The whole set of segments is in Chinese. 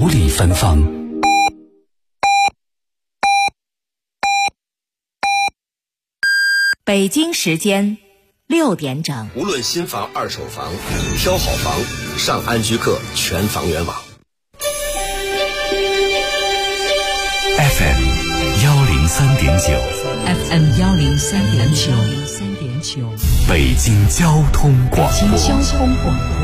丽芬芳。 北京时间6点整。 无论新房、二手房，挑好房，上安居客全房源网。 FM 103.9 FM 103.9 北京交通广播。 北京交通广播。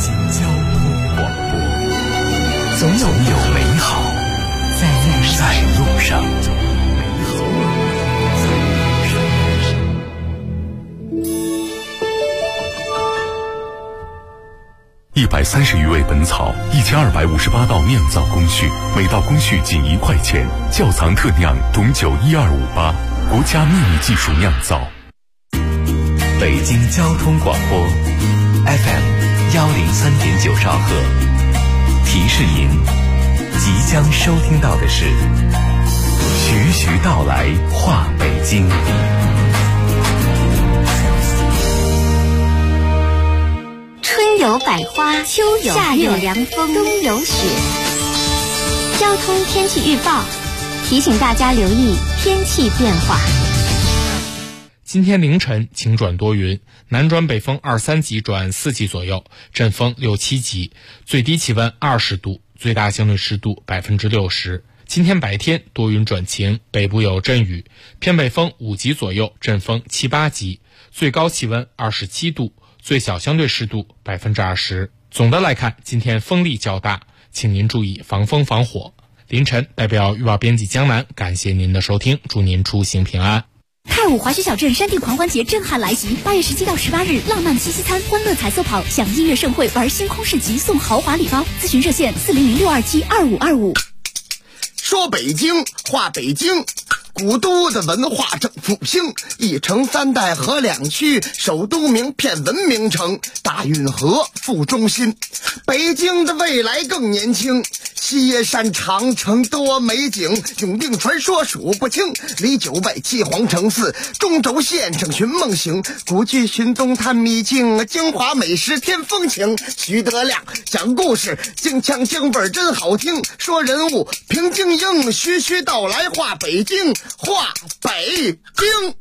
总有美好在路上。130余味本草，1258道酿造工序，每道工序仅1块钱。窖藏特酿董酒12588，国家秘密技术酿造。北京交通广播 FM 103.9兆赫。提示您，即将收听到的是徐徐道来话北京。 春有百花，秋有夏有凉风，冬有雪。交通天气预报提醒大家留意天气变化。 今天凌晨晴转多云，南转北风2、3级转4级左右，阵风6、7级，最低气温20度，最大相对湿度60%。今天白天多云转晴，北部有阵雨，偏北风5级左右，阵风7、8级，最高气温27度，最小相对湿度20%。总的来看，今天风力较大，请您注意防风防火。凌晨代表预报编辑江南，感谢您的收听，祝您出行平安。 泰武滑雪小镇山地狂欢节震撼来袭，8月17到18日，浪漫七夕餐、欢乐彩色跑、享音乐盛会、玩星空市集、送豪华礼包。咨询热线400-627-2525。 说北京话北京，古都的文化正复兴，一城三代河两区，首都名片文明城，大运河副中心。北京的未来更年轻，西耶山长城多美景，永定传说数不清，离九外七皇城寺，中轴线上寻梦行，古剧寻踪探秘境，京华美食添风情。徐德亮讲故事，京腔京味真好听，说人物平京英，徐徐道来话北京，话北京。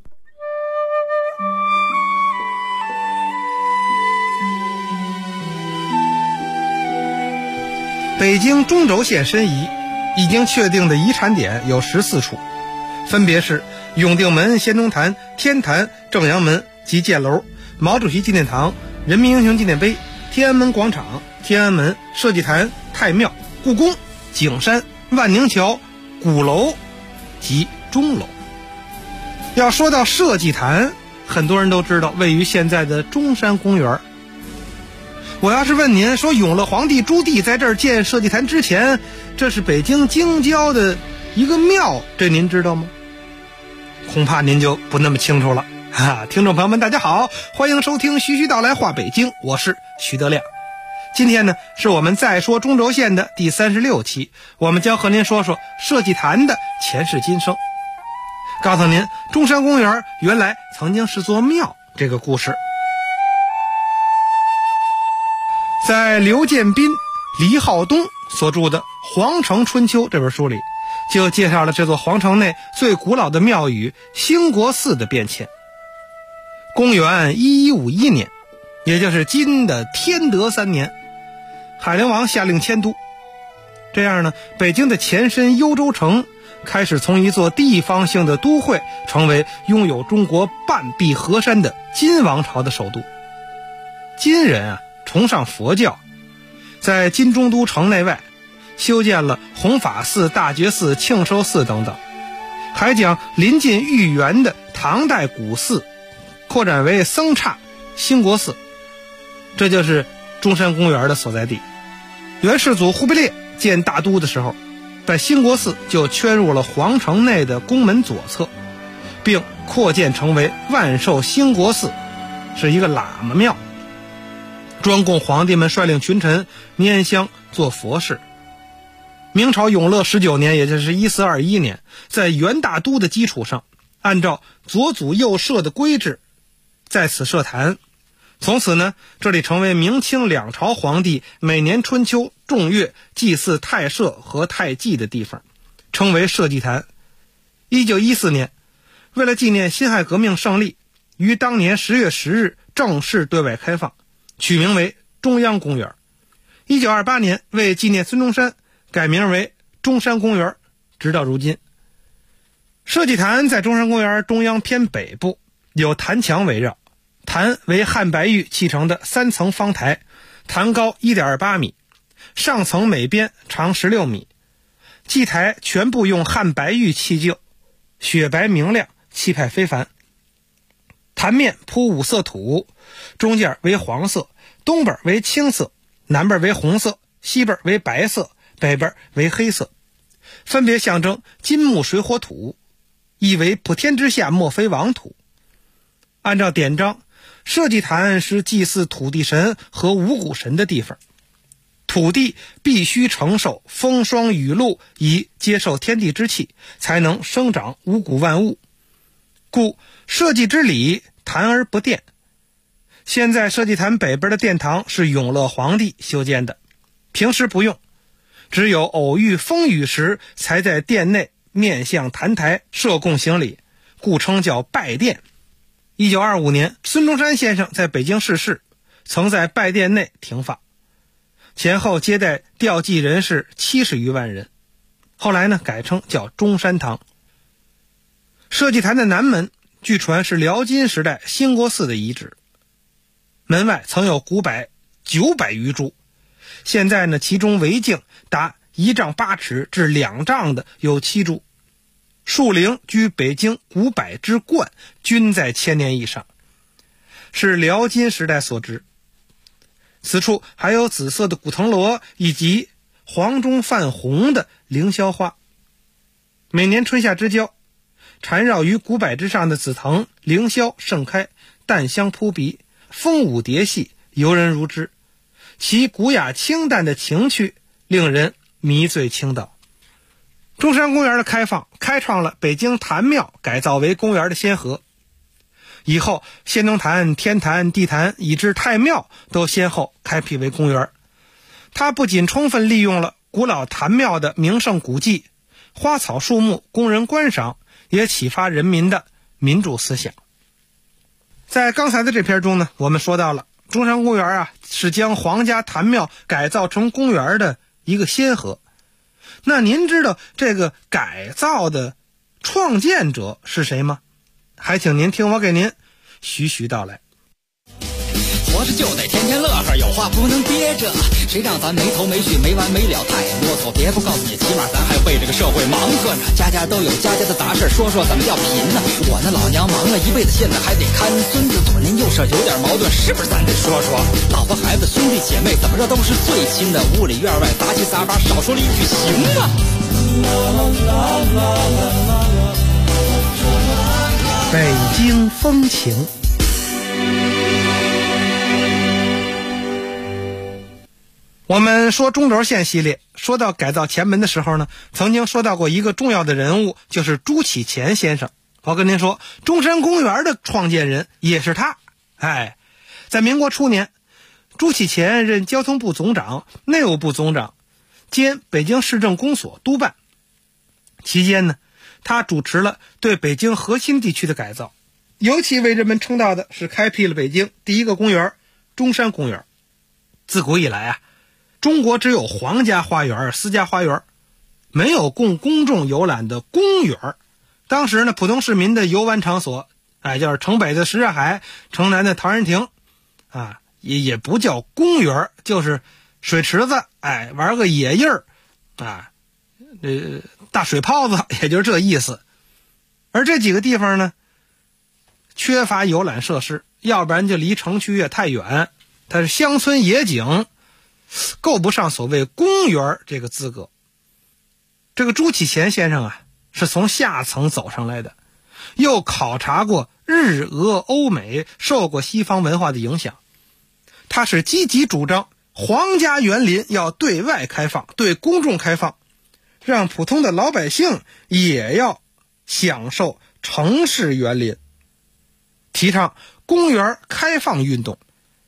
北京中轴线申遗已经确定的遗产点有14处，分别是永定门、先农坛、天坛、正阳门及箭楼、毛主席纪念堂、人民英雄纪念碑、天安门广场、天安门、社稷坛、太庙、故宫、景山、万宁桥、鼓楼及钟楼。要说到社稷坛，很多人都知道位于现在的中山公园。我要是问您说，永乐皇帝朱棣在这儿建社稷坛之前，这是北京京郊的一个庙，这您知道吗？恐怕您就不那么清楚了。听众朋友们大家好，欢迎收听徐徐道来话北京，我是徐德亮。今天呢，是我们再说中轴线的第36期，我们将和您说说社稷坛的前世今生，告诉您中山公园原来曾经是座庙这个故事。在刘建斌、黎浩东所著的《皇城春秋》这本书里，就介绍了这座皇城内最古老的庙宇兴国寺的变迁。公元1151年，也就是今的天德3年，海陵王下令迁都，这样呢，北京的前身幽州城开始从一座地方性的都会，成为拥有中国半壁河山的金王朝的首都。金人崇尚佛教，在金中都城内外修建了弘法寺、大觉寺、庆寿寺等等，还将临近豫园的唐代古寺扩展为僧刹兴国寺，这就是中山公园的所在地。元世祖忽必烈建大都的时候，在兴国寺就圈入了皇城内的宫门左侧，并扩建成为万寿兴国寺，是一个喇嘛庙，专供皇帝们率领群臣拈香做佛事。明朝永乐19年，也就是1421年，在元大都的基础上，按照左祖右社的规制，在此设坛， 从此呢，这里成为明清两朝皇帝每年春秋众月祭祀太社和太纪的地方，称为社稷坛。1914年，为了纪念辛亥革命胜利，于当年10月10日正式对外开放，取名为中央公园。1928年，为纪念孙中山，改名为中山公园，直到如今。社稷坛在中山公园中央偏北部，有坛墙围绕。坛为汉白玉砌成的3层方台，坛高 1.28 米，上层每边长16米。祭台全部用汉白玉砌就，雪白明亮，气派非凡。坛面铺5色土，中间为黄色，东边为青色，南边为红色，西边为白色，北边为黑色，分别象征金木水火土，意为普天之下莫非王土。按照典章，社稷坛是祭祀土地神和五谷神的地方，土地必须承受风霜雨露，以接受天地之气，才能生长五谷万物，故社稷之礼，坛而不奠。现在社稷坛北边的殿堂是永乐皇帝修建的，平时不用，只有偶遇风雨时才在殿内面向坛台设供行礼，故称叫拜殿。1925年，孙中山先生在北京逝世，曾在拜殿内停放，前后接待吊祭人士70余万人。后来呢，改称叫中山堂。社稷坛的南门，据传是辽金时代兴国寺的遗址，门外曾有古柏900余株，现在呢，其中围径达1丈8尺至2丈的有7株。树龄居北京古柏之冠，均在1000年以上，是辽金时代所植。此处还有紫色的古藤萝，以及黄中泛红的凌霄花。每年春夏之交，缠绕于古柏之上的紫藤凌霄盛开，淡香扑鼻，风舞蝶戏，游人如织。其古雅清淡的情趣，令人迷醉倾倒。中山公园的开放，开创了北京坛庙改造为公园的先河。以后先农坛、天坛、地坛以至太庙都先后开辟为公园。它不仅充分利用了古老坛庙的名胜古迹，花草树木供人观赏，也启发人民的民主思想。在刚才的这篇中呢，我们说到了中山公园是将皇家坛庙改造成公园的一个先河。那您知道这个改造的创建者是谁吗？还请您听我给您徐徐道来。 活着就得天天乐呵，有话不能憋着，谁让咱没头没绪没完没了太啰嗦，别不告诉你，起码咱还为这个社会忙活呢。家家都有家家的杂事，说说怎么叫贫呢？我那老娘忙了一辈子，现在还得看孙子，左邻右舍有点矛盾，是不是咱得说说？老婆孩子兄弟姐妹怎么着都是最亲的，屋里院外杂七杂八，少说了一句行吗？ 北京风情。我们说中轴线系列，说到改造前门的时候呢，曾经说到过一个重要的人物，就是朱启潜先生。我跟您说，中山公园的创建人也是他。在民国初年，朱启潜任交通部总长、内务部总长兼北京市政公所督办。期间呢，他主持了对北京核心地区的改造，尤其为人们称道的是开辟了北京第一个公园中山公园。自古以来中国只有皇家花园、私家花园，没有供公众游览的公园。当时呢，普通市民的游玩场所，就是城北的什刹海，城南的陶然亭，也不叫公园，就是水池子，玩个野印儿，大水泡子，也就是这意思。而这几个地方呢，缺乏游览设施，要不然就离城区也太远，它是乡村野景，够不上所谓公园这个资格。这个朱启潜先生是从下层走上来的，又考察过日俄欧美，受过西方文化的影响。他是积极主张皇家园林要对外开放，对公众开放，让普通的老百姓也要享受城市园林，提倡公园开放运动，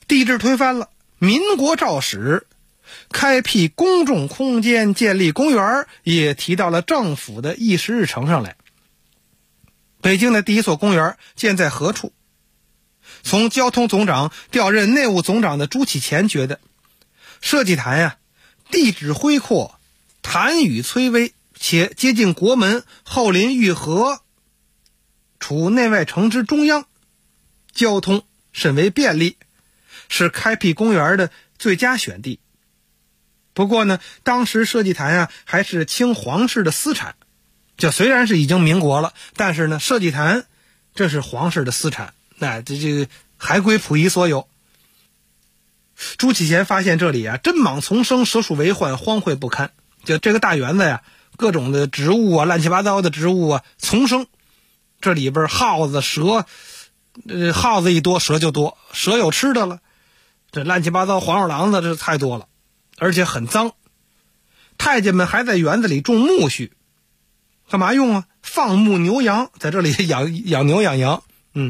帝制推翻了，民国诏使开辟公众空间，建立公园，也提到了政府的议事日程上来。北京的第一所公园建在何处？从交通总长调任内务总长的朱启潜觉得，社稷坛呀，地址恢阔，坛宇崔巍，且接近国门，后临御河，处内外城之中央，交通甚为便利，是开辟公园的最佳选地。不过呢，当时社稷坛啊还是清皇室的私产，就虽然是已经民国了，但是呢，社稷坛这是皇室的私产，那这个还归溥仪所有。朱启潜发现这里啊，珍蟒丛生，蛇鼠为患，荒废不堪。就这个大园子呀，各种的植物啊，乱七八糟的植物啊，丛生。这里边耗子、蛇，耗子一多，蛇就多，蛇有吃的了。这乱七八糟黄鼠狼子这太多了，而且很脏。太监们还在园子里种苜蓿，干嘛用啊？放牧牛羊，在这里养牛养羊。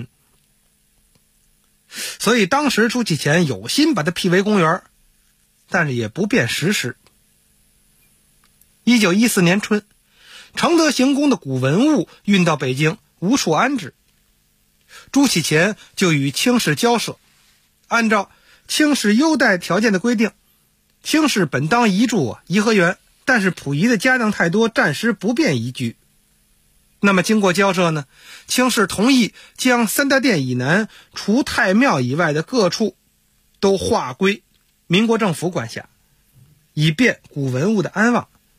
所以当时朱启潜有心把它辟为公园，但是也不便实施。1914年春，承德行宫的古文物运到北京，无处安置。朱启潜就与清室交涉，按照清室优待条件的规定，清室本当移驻颐和园，但是溥仪的家当太多，暂时不便移居。那么经过交涉呢，清室同意将三大殿以南除太庙以外的各处都划归民国政府管辖，以便古文物的安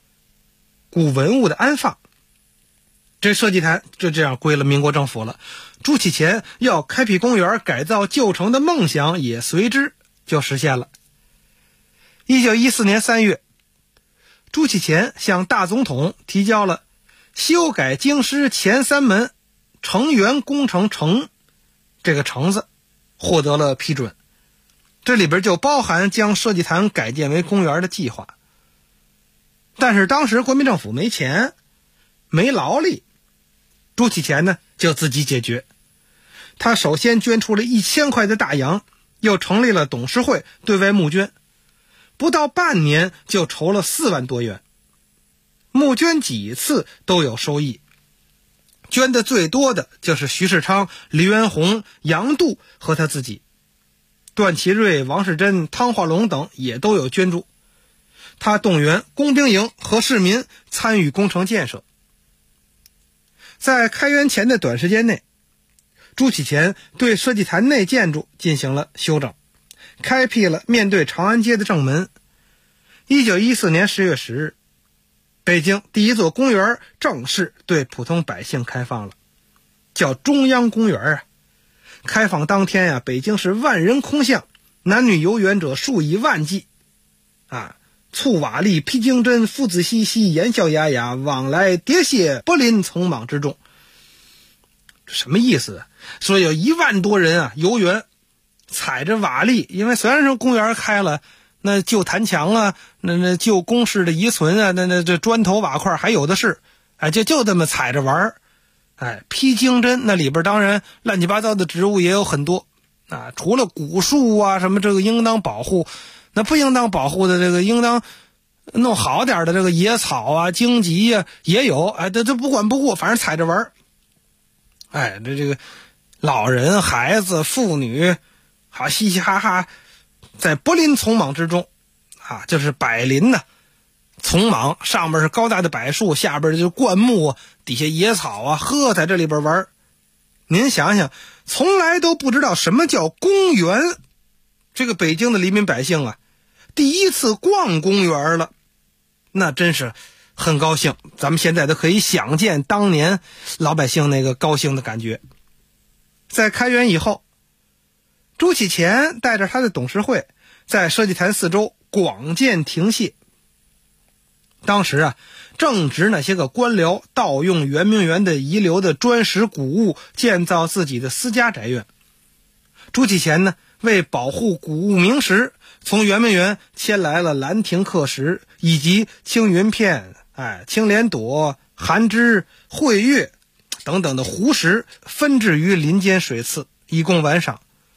放。这社稷坛就这样归了民国政府了。朱启潜要开辟公园改造旧城的梦想也随之就实现了。1914年3月，朱启潜向大总统提交了修改京师前三门城垣工程城，这个城字获得了批准，这里边就包含将社稷坛改建为公园的计划。但是当时国民政府没钱没劳力，朱启潜呢就自己解决。他首先捐出了1000块的大洋，又成立了董事会对外募捐，不到半年就筹了4万多元。募捐几次都有收益，捐的最多的就是徐世昌、黎元洪、杨度和他自己，段祺瑞、王世贞、汤化龙等也都有捐助。他动员工兵营和市民参与工程建设。在开园前的短时间内，朱启潜对社稷坛内建筑进行了修整，开辟了面对长安街的正门。1914年10月10日，北京第一座公园正式对普通百姓开放了，叫中央公园啊。开放当天啊，北京市万人空巷，男女游园者数以万计啊。簇瓦砾、披荆针、父子嬉戏、言笑雅雅，往来喋血，不临从莽之众。什么意思？说有1万多人啊游园，踩着瓦砾，因为虽然说公园开了，那旧坛墙啊，那旧宫室的遗存啊，那这砖头瓦块还有的是，哎，就这么踩着玩。哎，披荆针那里边当然乱七八糟的植物也有很多啊，除了古树啊什么这个应当保护，那不应当保护的这个应当弄好点的这个野草啊、荆棘啊也有，哎，这不管不顾，反正踩着玩。哎，这个老人、孩子、妇女，好嘻嘻哈哈，在不临从莽之中啊，就是百林呢。丛莽上面是高大的柏树，下边就是灌木，底下野草啊，在这里边玩。您想想，从来都不知道什么叫公园，这个北京的黎民百姓啊，第一次逛公园了，那真是很高兴。咱们现在都可以想见当年老百姓那个高兴的感觉。在开园以后，朱启潜带着他的董事会在社稷坛四周广建亭榭。当时啊，正值那些个官僚盗用圆明园的遗留的砖石古物，建造自己的私家宅院。朱启潜呢，为保护古物名石，从圆明园迁来了兰亭刻石以及青云片、青莲朵、寒枝、慧月等等的湖石，分置于林间水次，以供玩赏。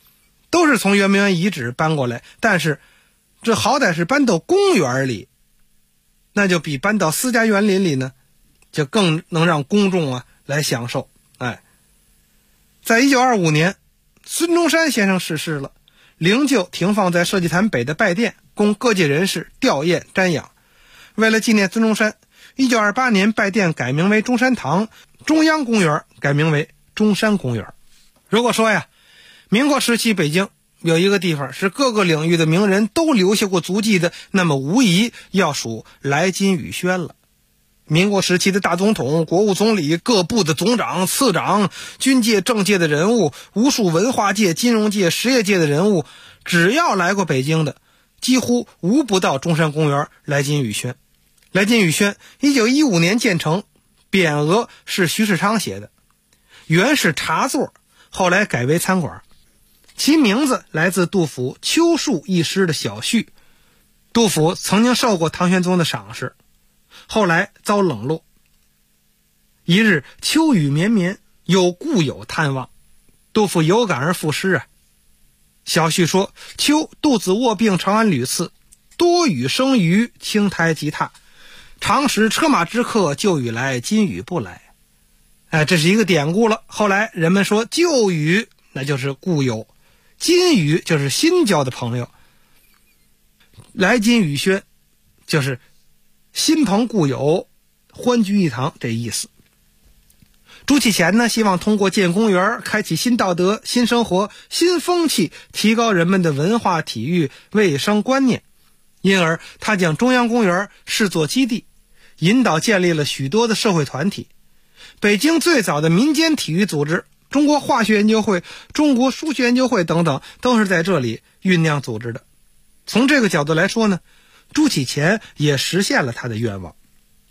都是从圆明园遗址搬过来，但是这好歹是搬到公园里，那就比搬到私家园林里呢，就更能让公众来享受。在1925年，孙中山先生逝世了，灵柩停放在社稷坛北的拜殿，供各界人士吊唁瞻仰。为了纪念孙中山，1928年拜殿改名为中山堂，中央公园改名为中山公园。如果说民国时期北京有一个地方是各个领域的名人都留下过足迹的，那么无疑要数来金宇轩了。民国时期的大总统、国务总理、各部的总长、次长、军界、政界的人物，无数文化界、金融界、实业界的人物，只要来过北京的，几乎无不到中山公园来金宇轩。来金宇轩1915年建成，匾额是徐世昌写的，原是茶座，后来改为餐馆。其名字来自杜甫《秋树》一诗的小序。杜甫曾经受过唐玄宗的赏识，后来遭冷落。一日秋雨绵绵，有故友探望，杜甫有感而赋诗小序说：秋肚子卧病长安屡次，多雨生鱼，青苔及榻。常时车马之客，旧雨来，今雨不来。这是一个典故了。后来人们说旧雨那就是故友，今雨就是新交的朋友，来金宇轩就是新朋故友，欢聚一堂，这意思。朱启潜呢，希望通过建公园开启新道德、新生活、新风气，提高人们的文化、体育、卫生观念，因而他将中央公园视作基地，引导建立了许多的社会团体。北京最早的民间体育组织中国化学研究会、中国数学研究会等等，都是在这里酝酿组织的。从这个角度来说呢，朱启潜也实现了他的愿望。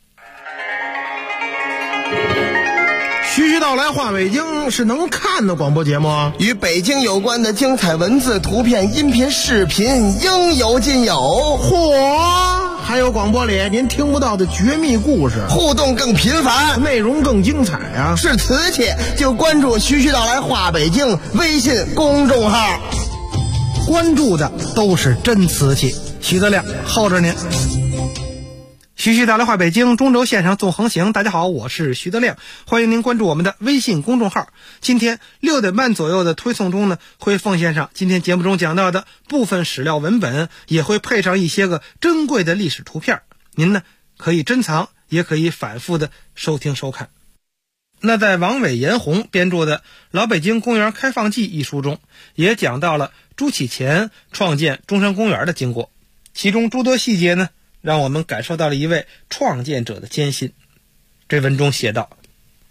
徐徐道来话北京是能看的广播节目， 与北京有关的精彩文字、图片、音频、视频应有尽有。 嚯！还有广播里您听不到的绝密故事， 互动更频繁， 内容更精彩啊！ 是瓷器就关注徐徐道来话北京微信公众号， 关注的都是真瓷器。徐德亮候着您。徐徐道来话北京，中轴线上纵横行。大家好，我是徐德亮，欢迎您关注我们的微信公众号。今天6点半左右的推送中呢，会奉献上今天节目中讲到的部分史料文本，也会配上一些个珍贵的历史图片，您呢可以珍藏，也可以反复的收听收看。那在王伟、严红编著的《老北京公园开放记》一书中，也讲到了朱启潜创建中山公园的经过，其中诸多细节呢，让我们感受到了一位创建者的艰辛。这文中写道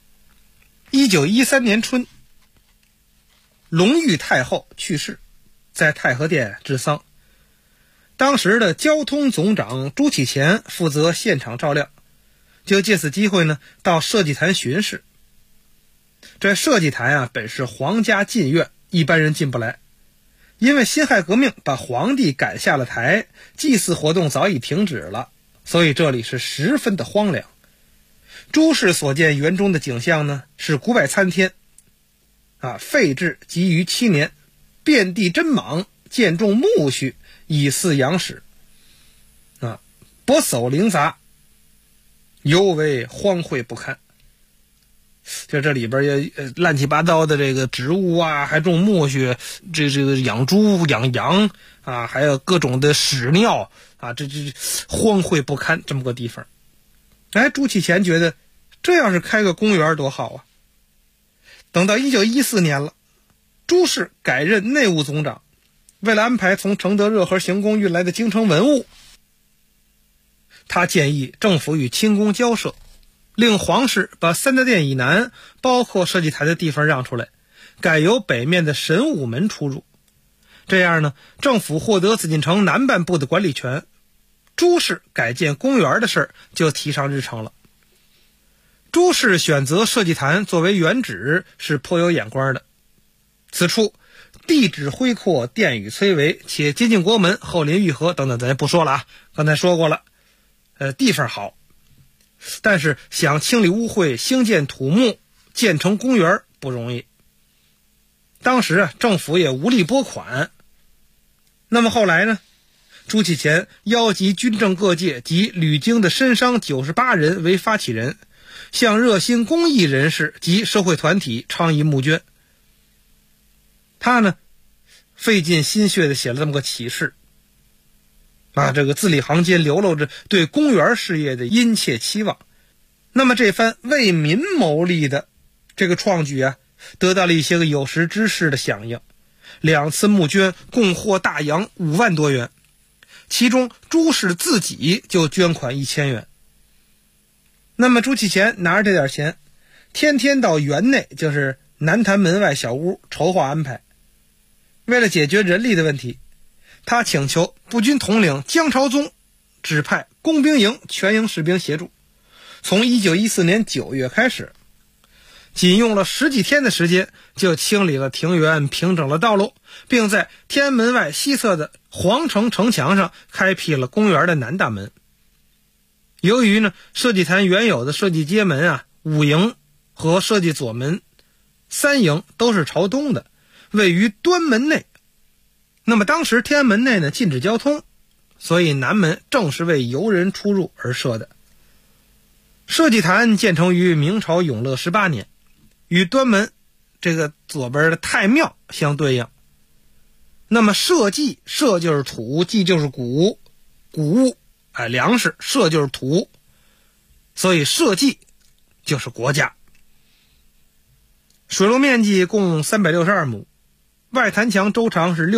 ：1913年春，隆裕太后去世，在太和殿治丧。当时的交通总长朱启潜负责现场照料，就借此机会呢，到社稷坛巡视。这社稷坛本是皇家禁苑，一般人进不来。因为辛亥革命把皇帝赶下了台，祭祀活动早已停止了，所以这里是十分的荒凉。朱氏所见园中的景象呢，是古柏参天，废置及于7年，遍地针莽，见种苜蓿，以饲羊屎，薄叟零杂，尤为荒秽不堪。就这里边也乱七八糟的这个植物还种苜蓿，这个养猪养羊还有各种的屎尿这荒秽不堪这么个地方。朱启潜觉得这要是开个公园多好等到1914年了，朱氏改任内务总长，为了安排从承德热河行宫运来的京城文物，他建议政府与清宫交涉，令皇室把三大殿以南包括社稷坛的地方让出来，改由北面的神武门出入。这样呢，政府获得紫禁城南半部的管理权，朱氏改建公园的事就提上日程了。朱氏选择社稷坛作为原址是颇有眼光的。此处地质恢阔，殿宇崔嵬，且接近国门，后临御河等等，咱也不说了刚才说过了。地方好，但是想清理污秽、兴建土木、建成公园不容易。 当时政府也无力拨款。那么后来呢，朱启潜邀集军政各界及旅京的绅商98人为发起人，向热心公益人士及社会团体倡议募捐。他呢费尽心血地写了这么个启事这个字里行间流露着对公园事业的殷切期望。那么这番为民谋利的这个创举得到了一些个有识之士的响应，2次募捐共获大洋5万多元，其中朱氏自己就捐款1000元。那么朱启潜拿着这点钱，天天到园内，就是南坛门外小屋筹划安排。为了解决人力的问题，他请求步军统领江朝宗指派工兵营全营士兵协助。从1914年9月开始，仅用了10几天的时间，就清理了庭园，平整了道路，并在天安门外西侧的皇城城墙上开辟了公园的南大门。由于呢设计坛原有的设计街门5营和设计左门3营都是朝东的，位于端门内。那么当时天安门内呢禁止交通，所以南门正是为游人出入而设的。设计坛建成于明朝永乐18年，与端门这个左边的太庙相对应。那么社稷，社就是土，稷就是谷物粮食，社就是土，所以社稷就是国家。水路面积共362亩，外坛墙周长是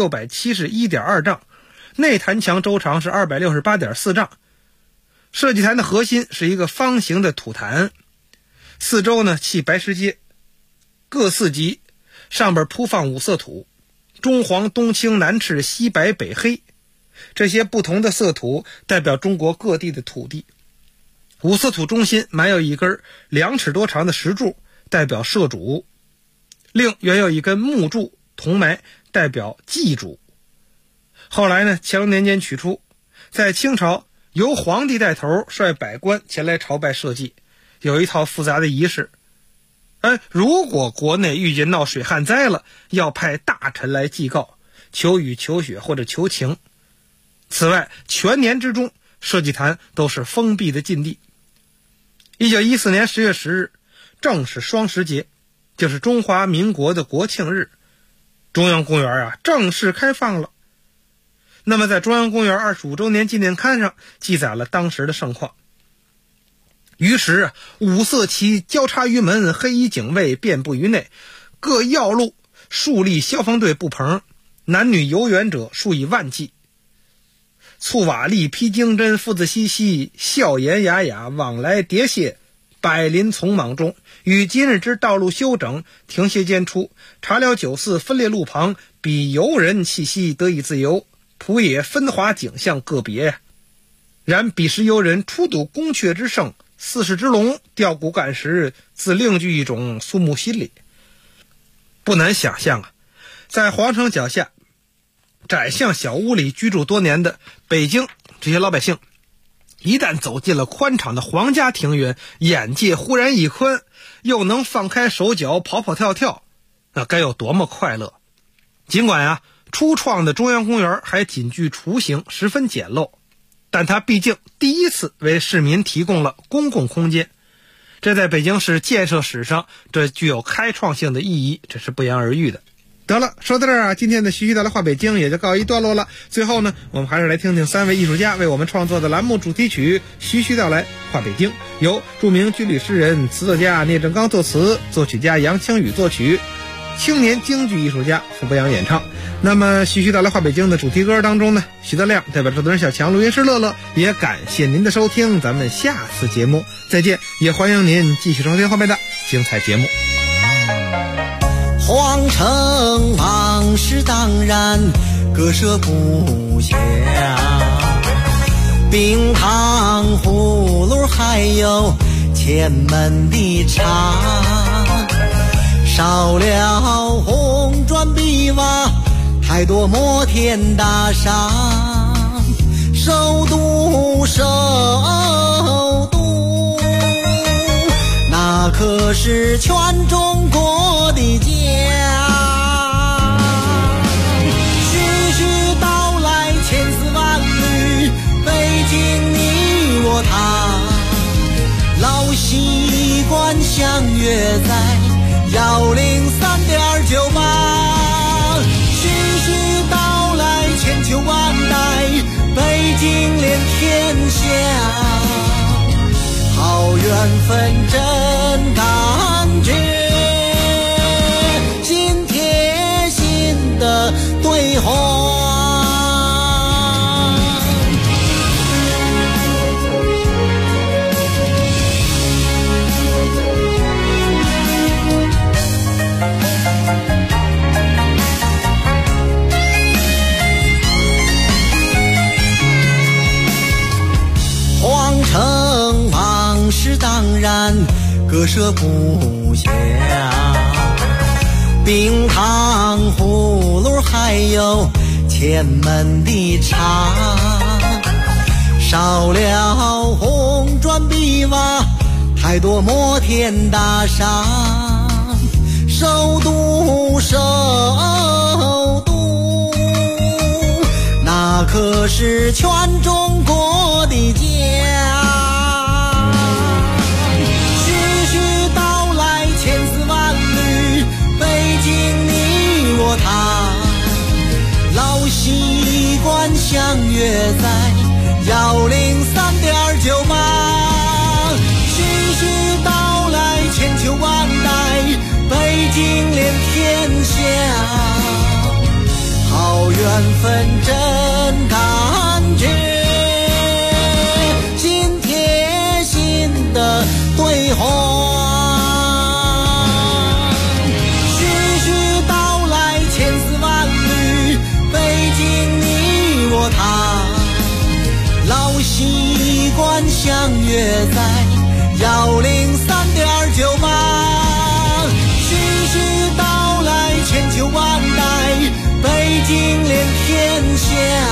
671.2丈，内坛墙周长是268.4丈。设计坛的核心是一个方形的土坛，四周呢砌白石阶，各4级，上边铺放5色土，中黄东青南赤西白北黑，这些不同的色土代表中国各地的土地。5色土中心埋有一根2尺多长的石柱，代表社主，另原有一根木柱同埋，代表祭主。后来呢，乾隆年间取出，在清朝由皇帝带头率百官前来朝拜社稷，有一套复杂的仪式。如果国内遇见闹水旱灾了，要派大臣来祭告，求雨求雪或者求情。此外，全年之中社稷坛都是封闭的禁地。1914年10月10日正是双十节，就是中华民国的国庆日，中央公园正式开放了。那么在中央公园25周年纪念刊上记载了当时的盛况。于是5色旗交叉于门，黑衣警卫遍布于内，各要路数立消防队布棚，男女游园者数以万计。簇瓦砾披荆针，父子嬉嬉，笑颜雅雅，往来迭谢，百林丛莽中，与今日之道路修整，停歇间处，茶寮酒肆分列路旁，比游人气息得以自由，仆野分华景象个别。然彼时游人初睹宫阙之盛，四世之隆，吊骨感时，自另具一种肃穆心理。不难想象在皇城脚下窄巷小屋里居住多年的北京这些老百姓，一旦走进了宽敞的皇家庭园，眼界忽然一宽，又能放开手脚跑跑跳跳，那该有多么快乐。尽管初创的中央公园还仅具雏形，十分简陋，但它毕竟第一次为市民提供了公共空间，这在北京市建设史上这具有开创性的意义，这是不言而喻的。得了，说到这儿今天的徐徐道来话北京也就告一段落了。最后呢，我们还是来听听3位艺术家为我们创作的栏目主题曲《徐徐道来话北京》，由著名军旅诗人、词作家聂政刚作词，作曲家杨清宇作曲，青年京剧艺术家傅博洋演唱。那么徐徐道来话北京的主题歌当中呢，徐德亮代表制作人小强，录音师乐乐，也感谢您的收听，咱们下次节目再见，也欢迎您继续收听后面的精彩节目。 皇城往事当然割舍不下，冰糖葫芦还有前门的茶，少了红砖碧瓦，太多摩天大厦，首都那可是全中国的家。 老习惯相约在103.98，徐徐道来千秋万代，北京连天下，好缘分真感觉，心贴心的对话。皇城往事当然割舍不下，冰糖葫芦还有前门的茶，少了红砖碧瓦，太多摩天大厦，首都那可是全中国的家。徐徐道来千丝万缕，北京你我他，老习惯相约在103.98，徐徐道来千秋万代，北京连天下，好缘分真感觉，心贴心的对话。徐徐道来千丝万缕，北京你我他，老习惯相约在103.98，徐徐道来千秋万代，北京连天下，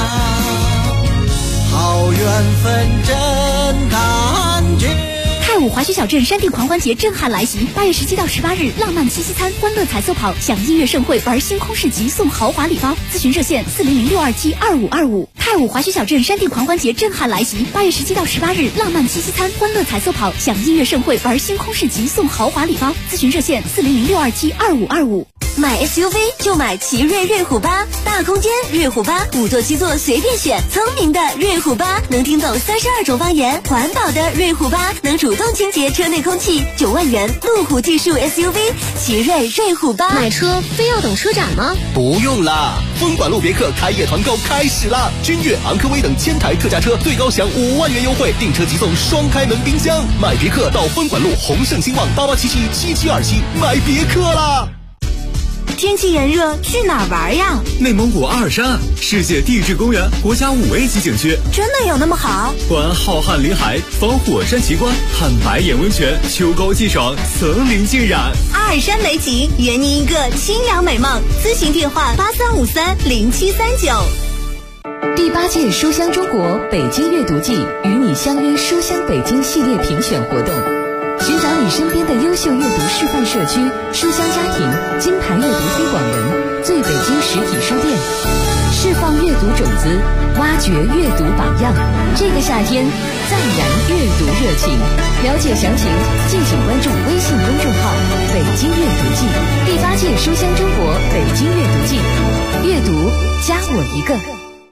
好缘分真感觉。 太武滑雪小镇山地狂欢节震撼来袭，8月17到18日，浪漫七夕餐、欢乐彩色跑，享音乐盛会，玩星空市集，送豪华礼包。咨询热线400-627-2525。太武滑雪小镇山地狂欢节震撼来袭，8月17到18日，浪漫七夕餐、欢乐彩色跑，享音乐盛会，玩星空市集，送豪华礼包。咨询热线400-627-2525。 买 SUV 就买奇瑞瑞虎8，大空间瑞虎8，5座7座随便选，聪明的瑞虎8能听懂32种方言，环保的瑞虎8能主动清洁车内空气，9万元路虎技术 SUV， 奇瑞瑞虎8。 买车非要等车展吗？ 不用啦，分管路别克开业团购开始啦！君越、昂科威等1000台特价车，最高享5万元优惠，订车即送双开门冰箱。买别克到分管路宏盛兴旺88777727买别克啦！ 天气炎热，去哪儿玩呀？ 内蒙古阿尔山，世界地质公园国家5A级景区， 真的有那么好？ 观浩瀚林海，访火山奇观，看白眼温泉，秋高气爽，层林尽染。 阿尔山美景，圆你一个清凉美梦。咨询电话83530739。 第8届书香中国北京阅读季与你相约书香北京系列评选活动，寻找你身边的优秀阅读示范社区、书香家庭、金牌阅读推广人、最北京实体书店，释放阅读种子，挖掘阅读榜样。这个夏天，再燃阅读热情。了解详情，敬请关注微信公众号“北京阅读季”。第8届书香中国北京阅读季，阅读加我一个。